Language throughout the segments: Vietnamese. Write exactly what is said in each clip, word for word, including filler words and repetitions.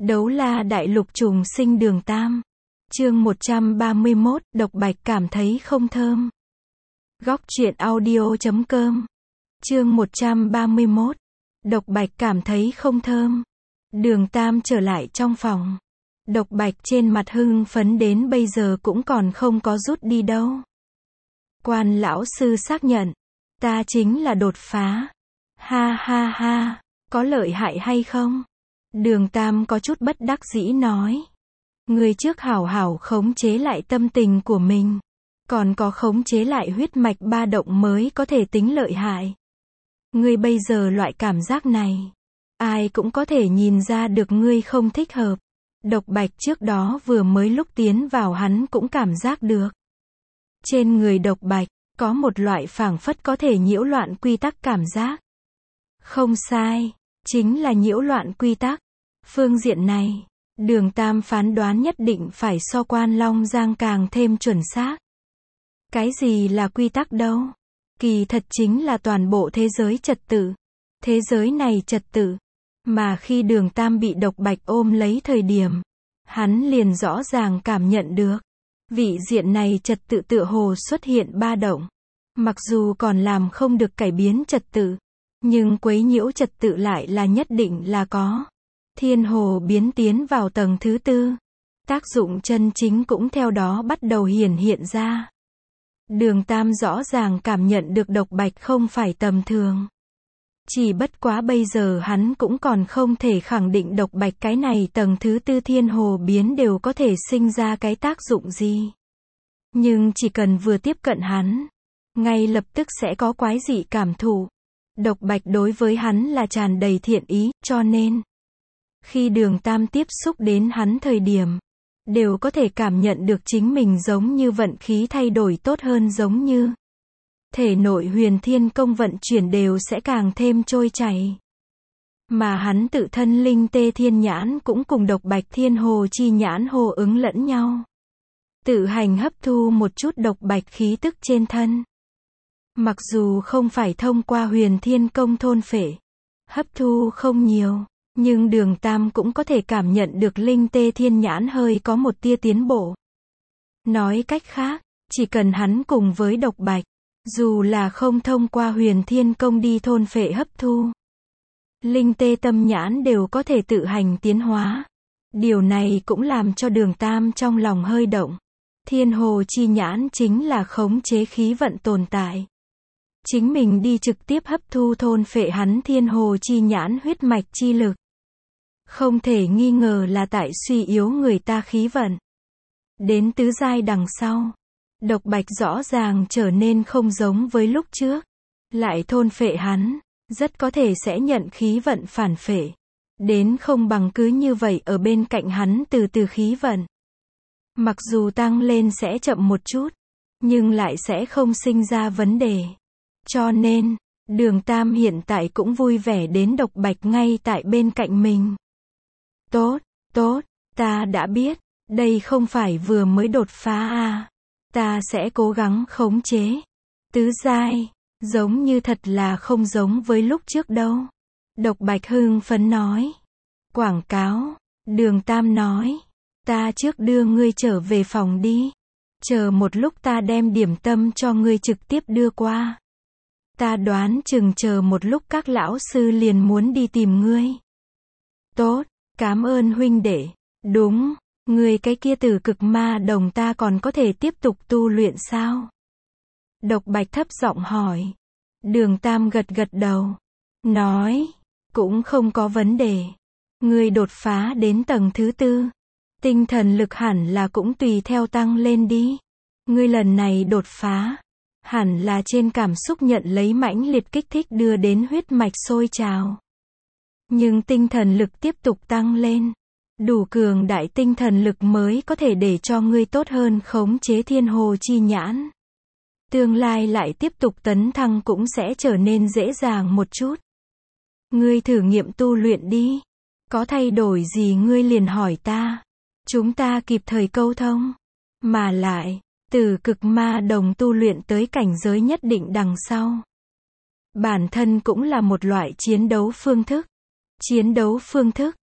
Đấu La Đại Lục trùng sinh đường tam. Chương một trăm ba mươi mốt, Độc Bạch cảm thấy không thơm. Góc truyện audio chấm com. Chương một trăm ba mươi mốt. Độc Bạch cảm thấy không thơm. Đường Tam trở lại trong phòng. Độc Bạch trên mặt hưng phấn đến bây giờ cũng còn không có rút đi đâu. Quan lão sư xác nhận, ta chính là đột phá. Ha ha ha, có lợi hại hay không? Đường Tam có chút bất đắc dĩ nói. Người trước hảo hảo khống chế lại tâm tình của mình. Còn có khống chế lại huyết mạch ba động mới có thể tính lợi hại. Ngươi bây giờ loại cảm giác này, ai cũng có thể nhìn ra được ngươi không thích hợp. Độc Bạch trước đó vừa mới lúc tiến vào hắn cũng cảm giác được. Trên người Độc Bạch, có một loại phảng phất có thể nhiễu loạn quy tắc cảm giác. Không sai, chính là nhiễu loạn quy tắc. Phương diện này, Đường Tam phán đoán nhất định phải so Quan Long Giang càng thêm chuẩn xác. Cái gì là quy tắc đâu? Kỳ thật chính là toàn bộ thế giới trật tự. Thế giới này trật tự. Mà khi Đường Tam bị Độc Bạch ôm lấy thời điểm, hắn liền rõ ràng cảm nhận được. Vị diện này trật tự tựa hồ xuất hiện ba động. Mặc dù còn làm không được cải biến trật tự, nhưng quấy nhiễu trật tự lại là nhất định là có. Thiên hồ biến tiến vào tầng thứ tư. Tác dụng chân chính cũng theo đó bắt đầu hiển hiện ra. Đường Tam rõ ràng cảm nhận được Độc Bạch không phải tầm thường. Chỉ bất quá bây giờ hắn cũng còn không thể khẳng định Độc Bạch cái này tầng thứ tư thiên hồ biến đều có thể sinh ra cái tác dụng gì. Nhưng chỉ cần vừa tiếp cận hắn, ngay lập tức sẽ có quái dị cảm thụ. Độc Bạch đối với hắn là tràn đầy thiện ý, cho nên khi Đường Tam tiếp xúc đến hắn thời điểm, đều có thể cảm nhận được chính mình giống như vận khí thay đổi tốt hơn, giống như thể nội huyền thiên công vận chuyển đều sẽ càng thêm trôi chảy. Mà hắn tự thân linh tê thiên nhãn cũng cùng Độc Bạch thiên hồ chi nhãn hồ ứng lẫn nhau. Tự hành hấp thu một chút Độc Bạch khí tức trên thân. Mặc dù không phải thông qua huyền thiên công thôn phệ, hấp thu không nhiều, nhưng Đường Tam cũng có thể cảm nhận được linh tê thiên nhãn hơi có một tia tiến bộ. Nói cách khác, chỉ cần hắn cùng với Độc Bạch, dù là không thông qua huyền thiên công đi thôn phệ hấp thu, linh tê tâm nhãn đều có thể tự hành tiến hóa. Điều này cũng làm cho Đường Tam trong lòng hơi động. Thiên hồ chi nhãn chính là khống chế khí vận tồn tại. Chính mình đi trực tiếp hấp thu thôn phệ hắn thiên hồ chi nhãn huyết mạch chi lực. Không thể nghi ngờ là tại suy yếu người ta khí vận. Đến tứ giai đằng sau, Độc Bạch rõ ràng trở nên không giống với lúc trước. Lại thôn phệ hắn, rất có thể sẽ nhận khí vận phản phệ. Đến không bằng cứ như vậy ở bên cạnh hắn từ từ khí vận. Mặc dù tăng lên sẽ chậm một chút, nhưng lại sẽ không sinh ra vấn đề. Cho nên, Đường Tam hiện tại cũng vui vẻ đến Độc Bạch ngay tại bên cạnh mình. Tốt, tốt, ta đã biết, đây không phải vừa mới đột phá à. Ta sẽ cố gắng khống chế. Tứ giai, giống như thật là không giống với lúc trước đâu. Độc Bạch hưng phấn nói. Quảng cáo, Đường Tam nói. Ta trước đưa ngươi trở về phòng đi. Chờ một lúc ta đem điểm tâm cho ngươi trực tiếp đưa qua. Ta đoán chừng chờ một lúc các lão sư liền muốn đi tìm ngươi. Tốt, cảm ơn huynh đệ. Đúng, ngươi cái kia Tử Cực Ma Đồng ta còn có thể tiếp tục tu luyện sao? Độc Bạch thấp giọng hỏi. Đường Tam gật gật đầu. Nói, cũng không có vấn đề. Ngươi đột phá đến tầng thứ tư. Tinh thần lực hẳn là cũng tùy theo tăng lên đi. Ngươi lần này đột phá, hẳn là trên cảm xúc nhận lấy mãnh liệt kích thích đưa đến huyết mạch sôi trào. Nhưng tinh thần lực tiếp tục tăng lên. Đủ cường đại tinh thần lực mới có thể để cho ngươi tốt hơn khống chế thiên hồ chi nhãn. Tương lai lại tiếp tục tấn thăng cũng sẽ trở nên dễ dàng một chút. Ngươi thử nghiệm tu luyện đi. Có thay đổi gì ngươi liền hỏi ta. Chúng ta kịp thời câu thông. Mà lại, Tử Cực Ma Đồng tu luyện tới cảnh giới nhất định đằng sau. Bản thân cũng là một loại chiến đấu phương thức. Chiến đấu phương thức,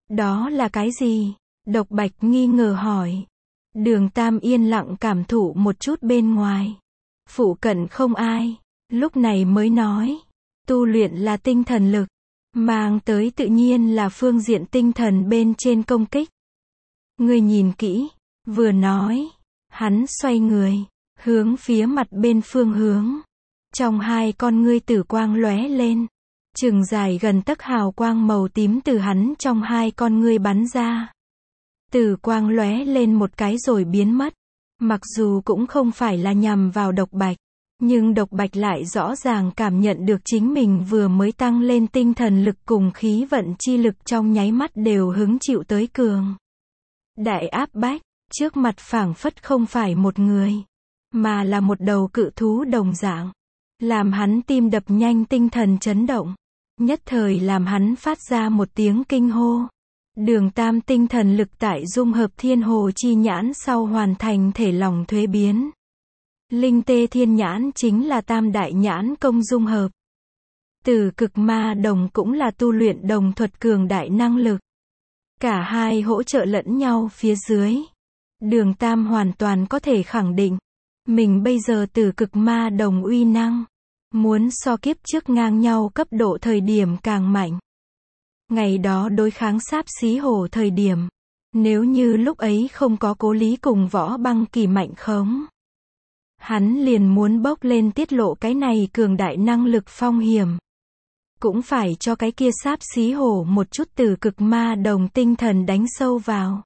Đó là cái gì? Độc Bạch nghi ngờ hỏi. Đường Tam yên lặng cảm thụ một chút bên ngoài. Phụ cận không ai. Lúc này mới nói. Tu luyện là tinh thần lực. Mang tới tự nhiên là phương diện tinh thần bên trên công kích. Ngươi nhìn kỹ. Vừa nói. Hắn xoay người. Hướng phía mặt bên phương hướng. Trong hai con ngươi tử quang lóe lên. Chừng dài gần tấc hào quang màu tím từ hắn trong hai con ngươi bắn ra. Tử quang lóe lên một cái rồi biến mất. Mặc dù cũng không phải là nhằm vào Độc Bạch. Nhưng Độc Bạch lại rõ ràng cảm nhận được chính mình vừa mới tăng lên tinh thần lực cùng khí vận chi lực trong nháy mắt đều hứng chịu tới cường. Đại áp bách, trước mặt phảng phất không phải một người, mà là một đầu cự thú đồng dạng. Làm hắn tim đập nhanh tinh thần chấn động. Nhất thời làm hắn phát ra một tiếng kinh hô. Đường Tam tinh thần lực tại dung hợp thiên hồ chi nhãn sau hoàn thành thể lòng thuế biến. Linh tê thiên nhãn chính là tam đại nhãn công dung hợp. Tử cực ma đồng cũng là tu luyện đồng thuật cường đại năng lực. Cả hai hỗ trợ lẫn nhau phía dưới. Đường Tam hoàn toàn có thể khẳng định. Mình bây giờ tử cực ma đồng uy năng. Muốn so kiếp trước ngang nhau cấp độ thời điểm càng mạnh. Ngày đó đối kháng Sáp Xí Hổ thời điểm. Nếu như lúc ấy không có Cố Lý cùng Võ Băng Kỳ mạnh khống. Hắn liền muốn bốc lên tiết lộ cái này cường đại năng lực phong hiểm. Cũng phải cho cái kia Sáp Xí Hổ một chút từ cực ma đồng tinh thần đánh sâu vào.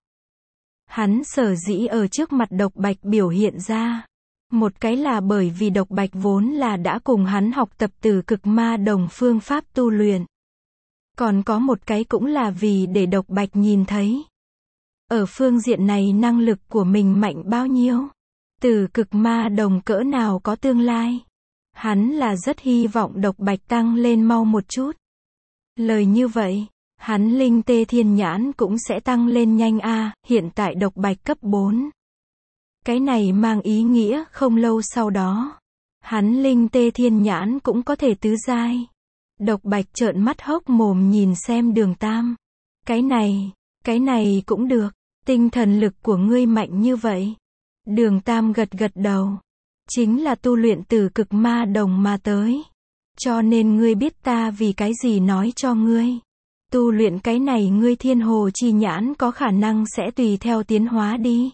Hắn sở dĩ ở trước mặt Độc Bạch biểu hiện ra. Một cái là bởi vì Độc Bạch vốn là đã cùng hắn học tập từ cực ma đồng phương pháp tu luyện. Còn có một cái cũng là vì để Độc Bạch nhìn thấy. Ở phương diện này năng lực của mình mạnh bao nhiêu. Từ cực ma đồng cỡ nào có tương lai. Hắn là rất hy vọng Độc Bạch tăng lên mau một chút. Lời như vậy, hắn linh tê thiên nhãn cũng sẽ tăng lên nhanh a, hiện tại Độc Bạch cấp bốn. Cái này mang ý nghĩa không lâu sau đó. Hắn linh tê thiên nhãn cũng có thể tứ giai. Độc Bạch trợn mắt hốc mồm nhìn xem Đường Tam. Cái này, cái này cũng được. Tinh thần lực của ngươi mạnh như vậy. Đường Tam gật gật đầu. Chính là tu luyện từ cực ma đồng mà tới. Cho nên ngươi biết ta vì cái gì nói cho ngươi. Tu luyện cái này ngươi thiên hồ chi nhãn có khả năng sẽ tùy theo tiến hóa đi.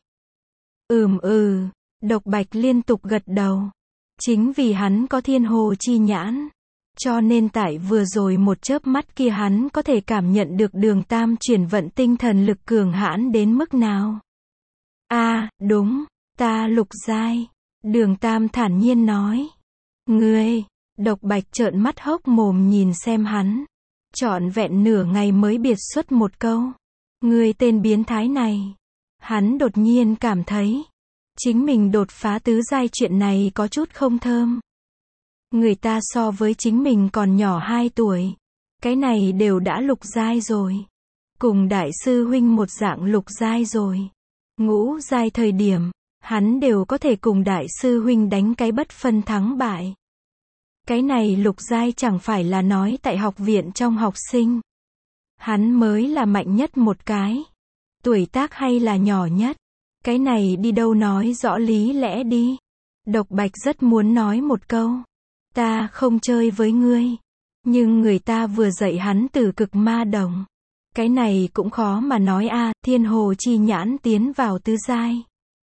Ừm ừ, Độc Bạch liên tục gật đầu. Chính vì hắn có thiên hồ chi nhãn. Cho nên tại vừa rồi một chớp mắt kia hắn có thể cảm nhận được Đường Tam chuyển vận tinh thần lực cường hãn đến mức nào. A, à, đúng, ta lục giai. Đường Tam thản nhiên nói. Ngươi, Độc Bạch trợn mắt hốc mồm nhìn xem hắn. Trọn vẹn nửa ngày mới biệt xuất một câu. Ngươi tên biến thái này. Hắn đột nhiên cảm thấy. Chính mình đột phá tứ giai chuyện này có chút không thơm. Người ta so với chính mình còn nhỏ hai tuổi. Cái này đều đã lục giai rồi. Cùng đại sư huynh một dạng lục giai rồi. Ngũ giai thời điểm. Hắn đều có thể cùng đại sư huynh đánh cái bất phân thắng bại. Cái này lục giai chẳng phải là nói tại học viện trong học sinh. Hắn mới là mạnh nhất một cái. Tuổi tác hay là nhỏ nhất. Cái này đi đâu nói rõ lý lẽ đi. Độc Bạch rất muốn nói một câu. Ta không chơi với ngươi. Nhưng người ta vừa dạy hắn từ cực ma đồng. Cái này cũng khó mà nói a, thiên hồ chi nhãn tiến vào tứ giai.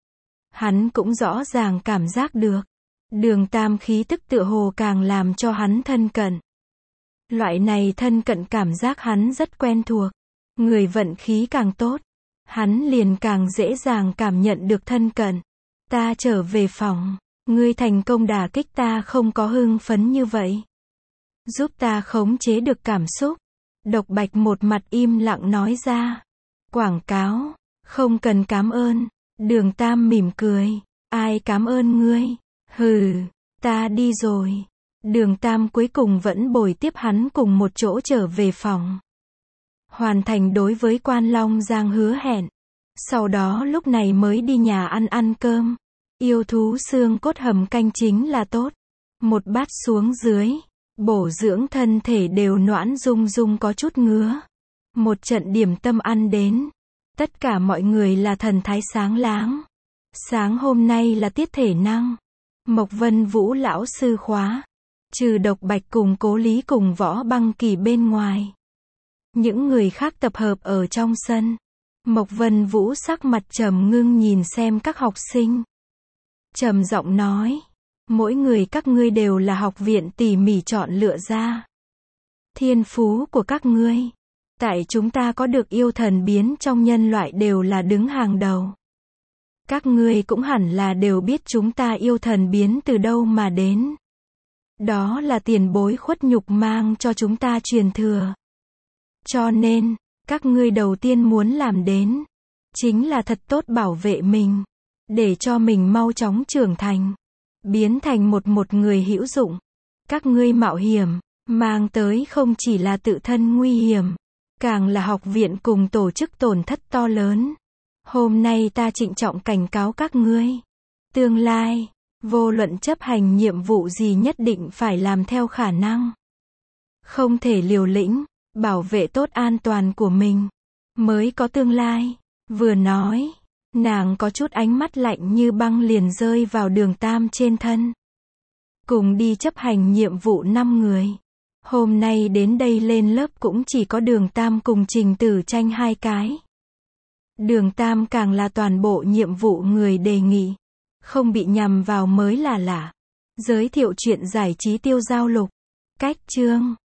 Hắn cũng rõ ràng cảm giác được. Đường Tam khí tức tựa hồ càng làm cho hắn thân cận. Loại này thân cận cảm giác hắn rất quen thuộc. Người vận khí càng tốt. Hắn liền càng dễ dàng cảm nhận được thân cận. Ta trở về phòng. Ngươi thành công đả kích ta không có hưng phấn như vậy. Giúp ta khống chế được cảm xúc. Độc Bạch một mặt im lặng nói ra. Quảng cáo. Không cần cảm ơn. Đường Tam mỉm cười. Ai cảm ơn ngươi? Hừ, ta đi rồi. Đường Tam cuối cùng vẫn bồi tiếp hắn cùng một chỗ trở về phòng. Hoàn thành đối với Quan Long Giang hứa hẹn. Sau đó lúc này mới đi nhà ăn ăn cơm. Yêu thú xương cốt hầm canh chính là tốt. Một bát xuống dưới. Bổ dưỡng thân thể đều noãn rung rung có chút ngứa. Một trận điểm tâm ăn đến. Tất cả mọi người là thần thái sáng láng. Sáng hôm nay là tiết thể năng. Mộc Vân Vũ lão sư khóa. Trừ Độc Bạch cùng Cố Lý cùng Võ Băng Kỳ bên ngoài. Những người khác tập hợp ở trong sân. Mộc Vân Vũ sắc mặt trầm ngưng nhìn xem các học sinh. Trầm giọng nói. Mỗi người các ngươi đều là học viện tỉ mỉ chọn lựa ra. Thiên phú của các ngươi. Tại chúng ta có được yêu thần biến trong nhân loại đều là đứng hàng đầu. Các ngươi cũng hẳn là đều biết chúng ta yêu thần biến từ đâu mà đến. Đó là tiền bối Khuất Nhục mang cho chúng ta truyền thừa. Cho nên, các ngươi đầu tiên muốn làm đến, chính là thật tốt bảo vệ mình, để cho mình mau chóng trưởng thành, biến thành một một người hữu dụng. Các ngươi mạo hiểm, mang tới không chỉ là tự thân nguy hiểm, càng là học viện cùng tổ chức tổn thất to lớn. Hôm nay ta trịnh trọng cảnh cáo các ngươi. Tương lai, vô luận chấp hành nhiệm vụ gì nhất định phải làm theo khả năng. Không thể liều lĩnh, bảo vệ tốt an toàn của mình, mới có tương lai. Vừa nói, nàng có chút ánh mắt lạnh như băng liền rơi vào Đường Tam trên thân. Cùng đi chấp hành nhiệm vụ năm người. Hôm nay đến đây lên lớp cũng chỉ có Đường Tam cùng Trình Tử Tranh hai cái. Đường Tam càng là toàn bộ nhiệm vụ người đề nghị. Không bị nhằm vào mới là lạ. Giới thiệu chuyện giải trí tiêu giao lục. Cách chương